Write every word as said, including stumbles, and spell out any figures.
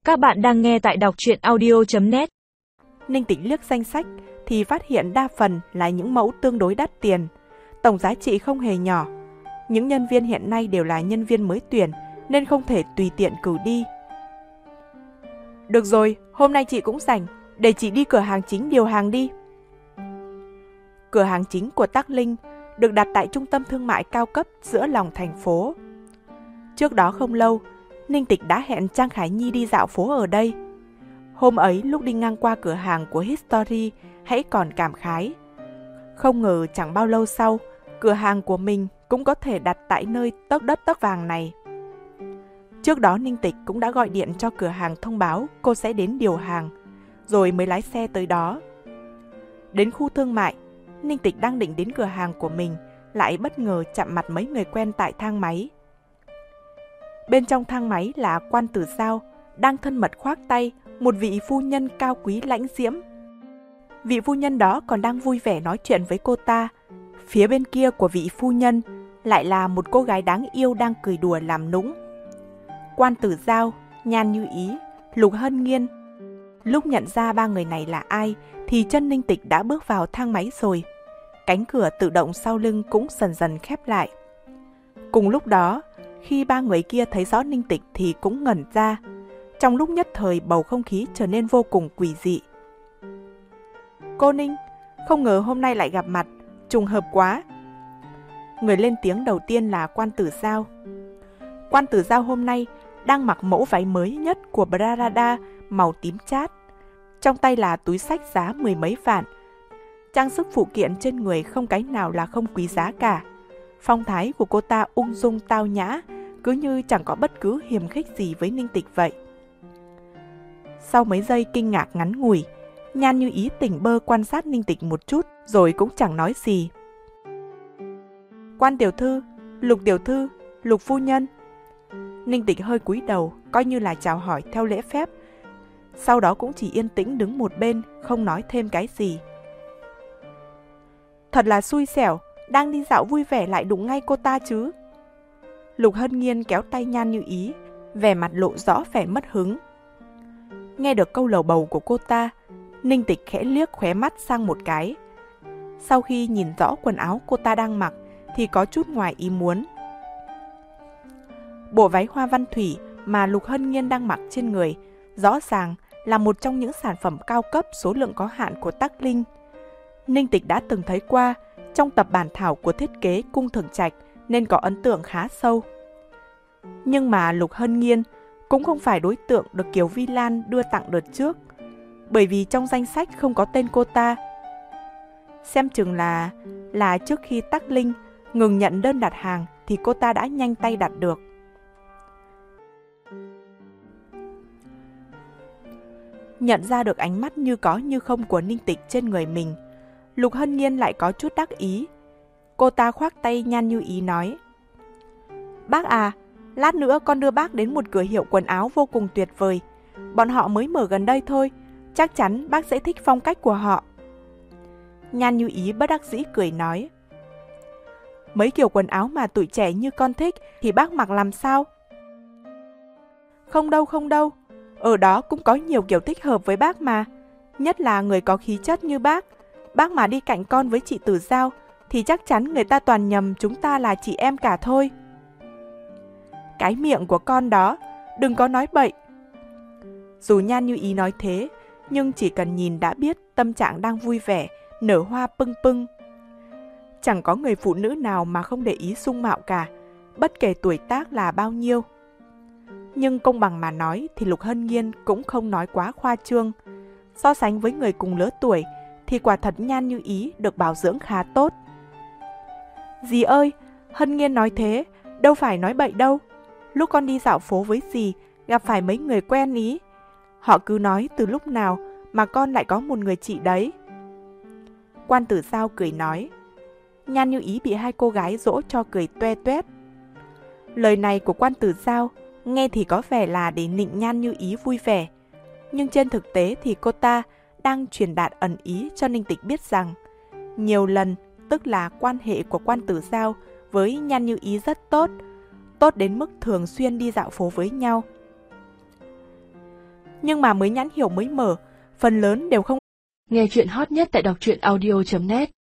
Các bạn đang nghe tại đọc truyện audio chấm net. Ninh Tịch liếc danh sách thì phát hiện đa phần là những mẫu tương đối đắt tiền, tổng giá trị không hề nhỏ. Những nhân viên hiện nay đều là nhân viên mới tuyển nên không thể tùy tiện cử đi. Được rồi, hôm nay chị cũng rảnh, để chị đi cửa hàng chính điều hàng đi. Cửa hàng chính của Tắc Linh được đặt tại trung tâm thương mại cao cấp giữa lòng thành phố. Trước đó không lâu, Ninh Tịch đã hẹn Trang Khải Nhi đi dạo phố ở đây. Hôm ấy lúc đi ngang qua cửa hàng của History hãy còn cảm khái. Không ngờ chẳng bao lâu sau, cửa hàng của mình cũng có thể đặt tại nơi tấc đất tấc vàng này. Trước đó Ninh Tịch cũng đã gọi điện cho cửa hàng thông báo cô sẽ đến điều hàng, rồi mới lái xe tới đó. Đến khu thương mại, Ninh Tịch đang định đến cửa hàng của mình, lại bất ngờ chạm mặt mấy người quen tại thang máy. Bên trong thang máy là Quan Tử Giao, đang thân mật khoác tay một vị phu nhân cao quý lãnh diễm. Vị phu nhân đó còn đang vui vẻ nói chuyện với cô ta. Phía bên kia của vị phu nhân lại là một cô gái đáng yêu đang cười đùa làm nũng. Quan Tử Giao, Nhan Như Ý, Lục Hân Nghiên. Lúc nhận ra ba người này là ai thì chân Ninh Tịch đã bước vào thang máy rồi. Cánh cửa tự động sau lưng cũng dần dần khép lại. Cùng lúc đó, khi ba người kia thấy rõ Ninh Tịch thì cũng ngẩn ra. Trong lúc nhất thời bầu không khí trở nên vô cùng quỷ dị. Cô Ninh, không ngờ hôm nay lại gặp mặt, trùng hợp quá. Người lên tiếng đầu tiên là Quan Tử Giao. Quan Tử Giao hôm nay đang mặc mẫu váy mới nhất của Prada màu tím chát. Trong tay là túi xách giá mười mấy vạn. Trang sức phụ kiện trên người không cái nào là không quý giá cả. Phong thái của cô ta ung dung tao nhã, cứ như chẳng có bất cứ hiềm khích gì với Ninh Tịch vậy. Sau mấy giây kinh ngạc ngắn ngủi, Nhan Như Ý tỉnh bơ quan sát Ninh Tịch một chút rồi cũng chẳng nói gì. Quan tiểu thư, Lục tiểu thư, Lục phu nhân. Ninh Tịch hơi cúi đầu, coi như là chào hỏi theo lễ phép. Sau đó cũng chỉ yên tĩnh đứng một bên, không nói thêm cái gì. Thật là xui xẻo, đang đi dạo vui vẻ lại đụng ngay cô ta chứ. Lục Hân Nghiên kéo tay Nhan Như Ý, vẻ mặt lộ rõ vẻ mất hứng. Nghe được câu lầu bầu của cô ta, Ninh Tịch khẽ liếc khóe mắt sang một cái. Sau khi nhìn rõ quần áo cô ta đang mặc thì có chút ngoài ý muốn. Bộ váy hoa văn thủy mà Lục Hân Nghiên đang mặc trên người rõ ràng là một trong những sản phẩm cao cấp số lượng có hạn của Tắc Linh. Ninh Tịch đã từng thấy qua trong tập bản thảo của thiết kế Cung Thường Trạch nên có ấn tượng khá sâu. Nhưng mà Lục Hân Nghiên cũng không phải đối tượng được Kiều Vi Lan đưa tặng đợt trước, bởi vì trong danh sách không có tên cô ta. Xem chừng là là trước khi Tắc Linh ngừng nhận đơn đặt hàng thì cô ta đã nhanh tay đặt được. Nhận ra được ánh mắt như có như không của Ninh Tịch trên người mình, Lục Hân Nghiên lại có chút đắc ý. Cô ta khoác tay Nhan Như Ý nói: Bác à, lát nữa con đưa bác đến một cửa hiệu quần áo vô cùng tuyệt vời. Bọn họ mới mở gần đây thôi, chắc chắn bác sẽ thích phong cách của họ. Nhan Như Ý bất đắc dĩ cười nói: Mấy kiểu quần áo mà tụi trẻ như con thích thì bác mặc làm sao? Không đâu không đâu, ở đó cũng có nhiều kiểu thích hợp với bác mà. Nhất là người có khí chất như bác. Bác mà đi cạnh con với chị Tử Giao thì chắc chắn người ta toàn nhầm chúng ta là chị em cả thôi. Cái miệng của con đó, đừng có nói bậy. Dù Nhan Như Ý nói thế, nhưng chỉ cần nhìn đã biết tâm trạng đang vui vẻ, nở hoa pưng pưng. Chẳng có người phụ nữ nào mà không để ý dung mạo cả, bất kể tuổi tác là bao nhiêu. Nhưng công bằng mà nói thì Lục Hân Nghiên cũng không nói quá khoa trương. So sánh với người cùng lứa tuổi thì quả thật Nhan Như Ý được bảo dưỡng khá tốt. Dì ơi, Hân Nghiên nói thế, đâu phải nói bậy đâu. Lúc con đi dạo phố với dì, gặp phải mấy người quen ý. Họ cứ nói từ lúc nào mà con lại có một người chị đấy. Quan Tử Giao cười nói. Nhan Như Ý bị hai cô gái dỗ cho cười toe toét. Lời này của Quan Tử Giao nghe thì có vẻ là để nịnh Nhan Như Ý vui vẻ. Nhưng trên thực tế thì cô ta đang truyền đạt ẩn ý cho Ninh Tịch biết rằng nhiều lần, tức là quan hệ của Quan Tử Giao với Nhan Như Ý rất tốt, tốt đến mức thường xuyên đi dạo phố với nhau. Nhưng mà mới nhãn hiệu mới mở, phần lớn đều không. Nghe chuyện hot nhất tại đọc truyện audio chấm net